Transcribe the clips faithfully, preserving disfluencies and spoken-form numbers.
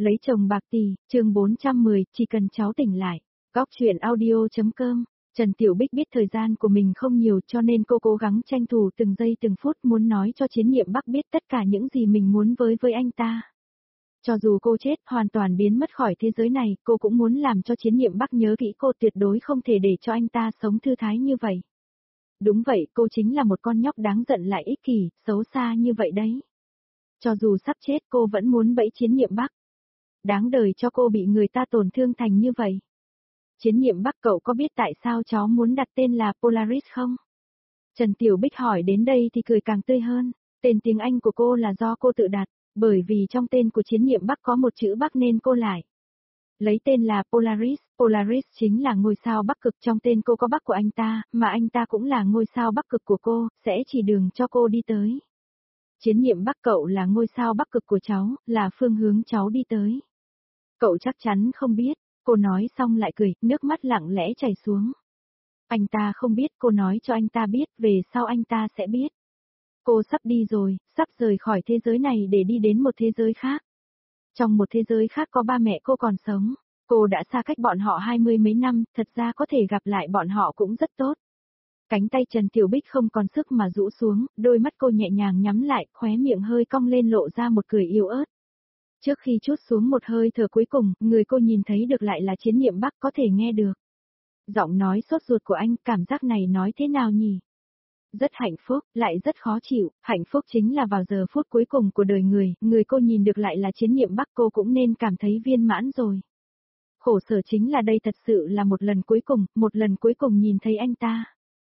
Lấy chồng bạc tỷ, chương bốn trăm mười, chỉ cần cháu tỉnh lại. Góc chuyện audio.com. Trần Tiểu Bích biết thời gian của mình không nhiều cho nên cô cố gắng tranh thủ từng giây từng phút muốn nói cho Chiến Niệm Bắc biết tất cả những gì mình muốn với với anh ta. Cho dù cô chết, hoàn toàn biến mất khỏi thế giới này, cô cũng muốn làm cho Chiến Niệm Bắc nhớ kỹ cô, tuyệt đối không thể để cho anh ta sống thư thái như vậy. Đúng vậy, cô chính là một con nhóc đáng giận lại ích kỷ, xấu xa như vậy đấy. Cho dù sắp chết cô vẫn muốn bẫy Chiến Niệm Bắc. Đáng đời cho cô bị người ta tổn thương thành như vậy. Chiến Niệm Bắc, cậu có biết tại sao cháu muốn đặt tên là Polaris không? Trần Tiểu Bích hỏi đến đây thì cười càng tươi hơn. Tên tiếng Anh của cô là do cô tự đặt, bởi vì trong tên của Chiến Niệm Bắc có một chữ Bắc nên cô lại lấy tên là Polaris. Polaris chính là ngôi sao Bắc Cực, trong tên cô có Bắc của anh ta, mà anh ta cũng là ngôi sao Bắc Cực của cô, sẽ chỉ đường cho cô đi tới. Chiến Niệm Bắc, cậu là ngôi sao Bắc Cực của cháu, là phương hướng cháu đi tới. Cậu chắc chắn không biết, cô nói xong lại cười, nước mắt lặng lẽ chảy xuống. Anh ta không biết, cô nói cho anh ta biết, về sau anh ta sẽ biết. Cô sắp đi rồi, sắp rời khỏi thế giới này để đi đến một thế giới khác. Trong một thế giới khác có ba mẹ cô còn sống, cô đã xa cách bọn họ hai mươi mấy năm, thật ra có thể gặp lại bọn họ cũng rất tốt. Cánh tay Trần Tiểu Bích không còn sức mà rũ xuống, đôi mắt cô nhẹ nhàng nhắm lại, khóe miệng hơi cong lên lộ ra một cười yếu ớt. Trước khi trút xuống một hơi thở cuối cùng, người cô nhìn thấy được lại là Chiến Niệm Bắc, có thể nghe được giọng nói sốt ruột của anh, cảm giác này nói thế nào nhỉ? Rất hạnh phúc, lại rất khó chịu, hạnh phúc chính là vào giờ phút cuối cùng của đời người, người cô nhìn được lại là Chiến Niệm Bắc, cô cũng nên cảm thấy viên mãn rồi. Khổ sở chính là đây thật sự là một lần cuối cùng, một lần cuối cùng nhìn thấy anh ta.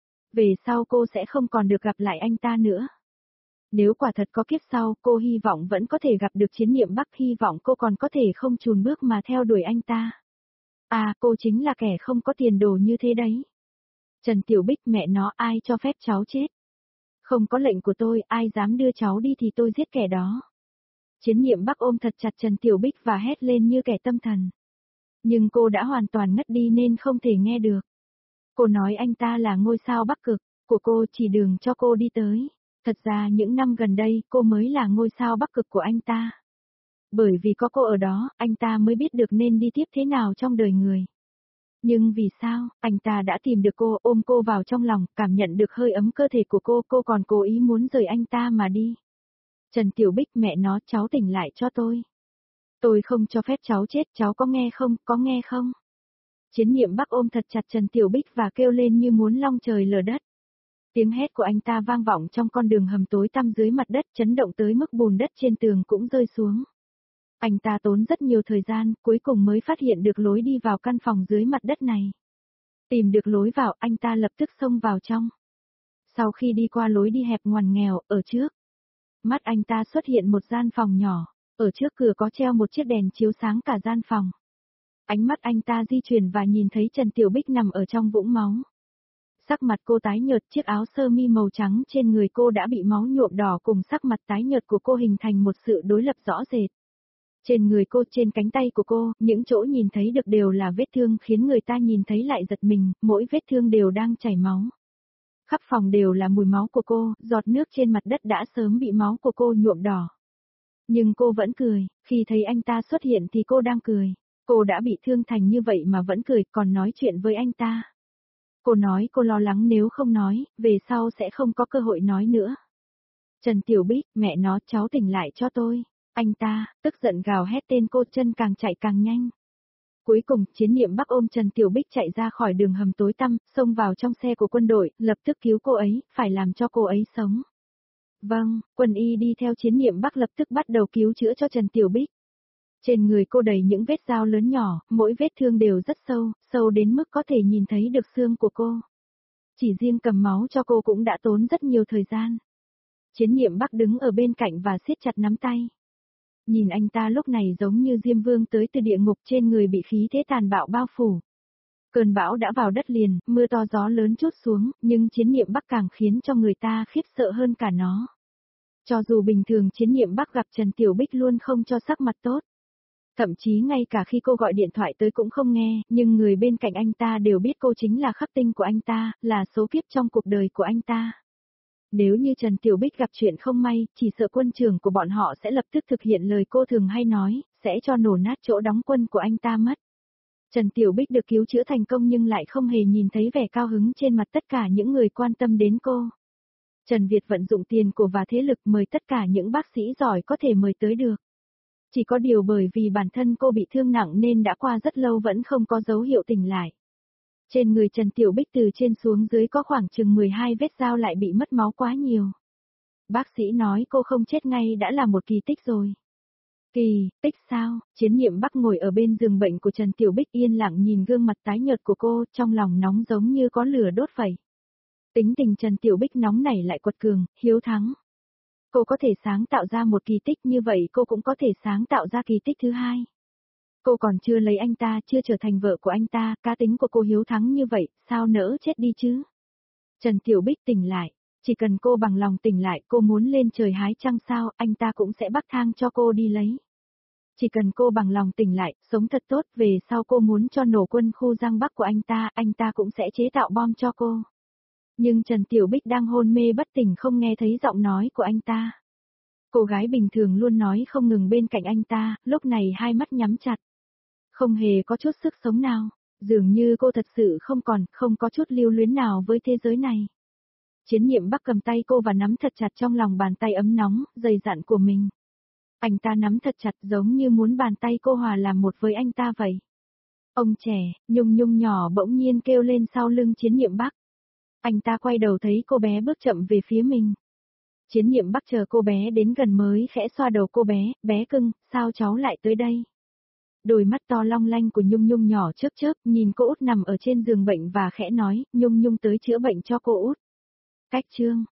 Về sau cô sẽ không còn được gặp lại anh ta nữa. Nếu quả thật có kiếp sau, cô hy vọng vẫn có thể gặp được Chiến Niệm Bắc, hy vọng cô còn có thể không chùn bước mà theo đuổi anh ta. À, cô chính là kẻ không có tiền đồ như thế đấy. Trần Tiểu Bích, mẹ nó, ai cho phép cháu chết? Không có lệnh của tôi, ai dám đưa cháu đi thì tôi giết kẻ đó. Chiến Niệm Bắc ôm thật chặt Trần Tiểu Bích và hét lên như kẻ tâm thần. Nhưng cô đã hoàn toàn ngất đi nên không thể nghe được. Cô nói anh ta là ngôi sao Bắc Cực, của cô chỉ đường cho cô đi tới. Thật ra những năm gần đây cô mới là ngôi sao Bắc Cực của anh ta. Bởi vì có cô ở đó, anh ta mới biết được nên đi tiếp thế nào trong đời người. Nhưng vì sao, anh ta đã tìm được cô, ôm cô vào trong lòng, cảm nhận được hơi ấm cơ thể của cô, cô còn cố ý muốn rời anh ta mà đi. Trần Tiểu Bích, mẹ nó, cháu tỉnh lại cho tôi. Tôi không cho phép cháu chết, cháu có nghe không, có nghe không? Chiến Niệm Bắc ôm thật chặt Trần Tiểu Bích và kêu lên như muốn long trời lở đất. Tiếng hét của anh ta vang vọng trong con đường hầm tối tăm dưới mặt đất, chấn động tới mức bùn đất trên tường cũng rơi xuống. Anh ta tốn rất nhiều thời gian, cuối cùng mới phát hiện được lối đi vào căn phòng dưới mặt đất này. Tìm được lối vào, anh ta lập tức xông vào trong. Sau khi đi qua lối đi hẹp ngoằn nghèo, ở trước mắt anh ta xuất hiện một gian phòng nhỏ, ở trước cửa có treo một chiếc đèn chiếu sáng cả gian phòng. Ánh mắt anh ta di chuyển và nhìn thấy Trần Tiểu Bích nằm ở trong vũng máu. Sắc mặt cô tái nhợt, chiếc áo sơ mi màu trắng trên người cô đã bị máu nhuộm đỏ cùng sắc mặt tái nhợt của cô hình thành một sự đối lập rõ rệt. Trên người cô, trên cánh tay của cô, những chỗ nhìn thấy được đều là vết thương khiến người ta nhìn thấy lại giật mình, mỗi vết thương đều đang chảy máu. Khắp phòng đều là mùi máu của cô, giọt nước trên mặt đất đã sớm bị máu của cô nhuộm đỏ. Nhưng cô vẫn cười, khi thấy anh ta xuất hiện thì cô đang cười. Cô đã bị thương thành như vậy mà vẫn cười, còn nói chuyện với anh ta. Cô nói cô lo lắng nếu không nói, về sau sẽ không có cơ hội nói nữa. Trần Tiểu Bích, mẹ nó, cháu tỉnh lại cho tôi. Anh ta, tức giận gào hét tên cô, chân càng chạy càng nhanh. Cuối cùng, Chiến Niệm Bắc ôm Trần Tiểu Bích chạy ra khỏi đường hầm tối tăm, xông vào trong xe của quân đội, lập tức cứu cô ấy, phải làm cho cô ấy sống. Vâng, quân y đi theo Chiến Niệm Bắc lập tức bắt đầu cứu chữa cho Trần Tiểu Bích. Trên người cô đầy những vết dao lớn nhỏ, mỗi vết thương đều rất sâu, sâu đến mức có thể nhìn thấy được xương của cô. Chỉ riêng cầm máu cho cô cũng đã tốn rất nhiều thời gian. Chiến Niệm Bắc đứng ở bên cạnh và siết chặt nắm tay. Nhìn anh ta lúc này giống như Diêm Vương tới từ địa ngục, trên người bị khí thế tàn bạo bao phủ. Cơn bão đã vào đất liền, mưa to gió lớn trút xuống, nhưng Chiến Niệm Bắc càng khiến cho người ta khiếp sợ hơn cả nó. Cho dù bình thường Chiến Niệm Bắc gặp Trần Tiểu Bích luôn không cho sắc mặt tốt. Thậm chí ngay cả khi cô gọi điện thoại tới cũng không nghe, nhưng người bên cạnh anh ta đều biết cô chính là khắc tinh của anh ta, là số kiếp trong cuộc đời của anh ta. Nếu như Trần Tiểu Bích gặp chuyện không may, chỉ sợ quân trưởng của bọn họ sẽ lập tức thực hiện lời cô thường hay nói, sẽ cho nổ nát chỗ đóng quân của anh ta mất. Trần Tiểu Bích được cứu chữa thành công nhưng lại không hề nhìn thấy vẻ cao hứng trên mặt tất cả những người quan tâm đến cô. Trần Việt vận dụng tiền của và thế lực mời tất cả những bác sĩ giỏi có thể mời tới được. Chỉ có điều bởi vì bản thân cô bị thương nặng nên đã qua rất lâu vẫn không có dấu hiệu tỉnh lại. Trên người Trần Tiểu Bích từ trên xuống dưới có khoảng chừng mười hai vết dao lại bị mất máu quá nhiều. Bác sĩ nói cô không chết ngay đã là một kỳ tích rồi. Kỳ, tích sao? Chiến nhiệm Bắc ngồi ở bên giường bệnh của Trần Tiểu Bích yên lặng nhìn gương mặt tái nhợt của cô, trong lòng nóng giống như có lửa đốt vậy. Tính tình Trần Tiểu Bích nóng nảy lại quật cường, hiếu thắng. Cô có thể sáng tạo ra một kỳ tích như vậy cô cũng có thể sáng tạo ra kỳ tích thứ hai. Cô còn chưa lấy anh ta, chưa trở thành vợ của anh ta, cá tính của cô hiếu thắng như vậy, sao nỡ chết đi chứ? Trần Tiểu Bích tỉnh lại, chỉ cần cô bằng lòng tỉnh lại, cô muốn lên trời hái trăng sao, anh ta cũng sẽ bắc thang cho cô đi lấy. Chỉ cần cô bằng lòng tỉnh lại, sống thật tốt, về sau cô muốn cho nổ quân khu Giang Bắc của anh ta, anh ta cũng sẽ chế tạo bom cho cô. Nhưng Trần Tiểu Bích đang hôn mê bất tỉnh không nghe thấy giọng nói của anh ta. Cô gái bình thường luôn nói không ngừng bên cạnh anh ta, lúc này hai mắt nhắm chặt. Không hề có chút sức sống nào, dường như cô thật sự không còn, không có chút lưu luyến nào với thế giới này. Chiến nhiệm Bắc cầm tay cô và nắm thật chặt trong lòng bàn tay ấm nóng, dày dặn của mình. Anh ta nắm thật chặt giống như muốn bàn tay cô hòa làm một với anh ta vậy. Ông trẻ, Nhung Nhung nhỏ bỗng nhiên kêu lên sau lưng Chiến nhiệm Bắc. Anh ta quay đầu thấy cô bé bước chậm về phía mình. Chiến nhiệm Bắc chờ cô bé đến gần mới khẽ xoa đầu cô bé, bé cưng, sao cháu lại tới đây? Đôi mắt to long lanh của Nhung Nhung nhỏ chớp chớp nhìn cô út nằm ở trên giường bệnh và khẽ nói, Nhung Nhung tới chữa bệnh cho cô út. Cách chương.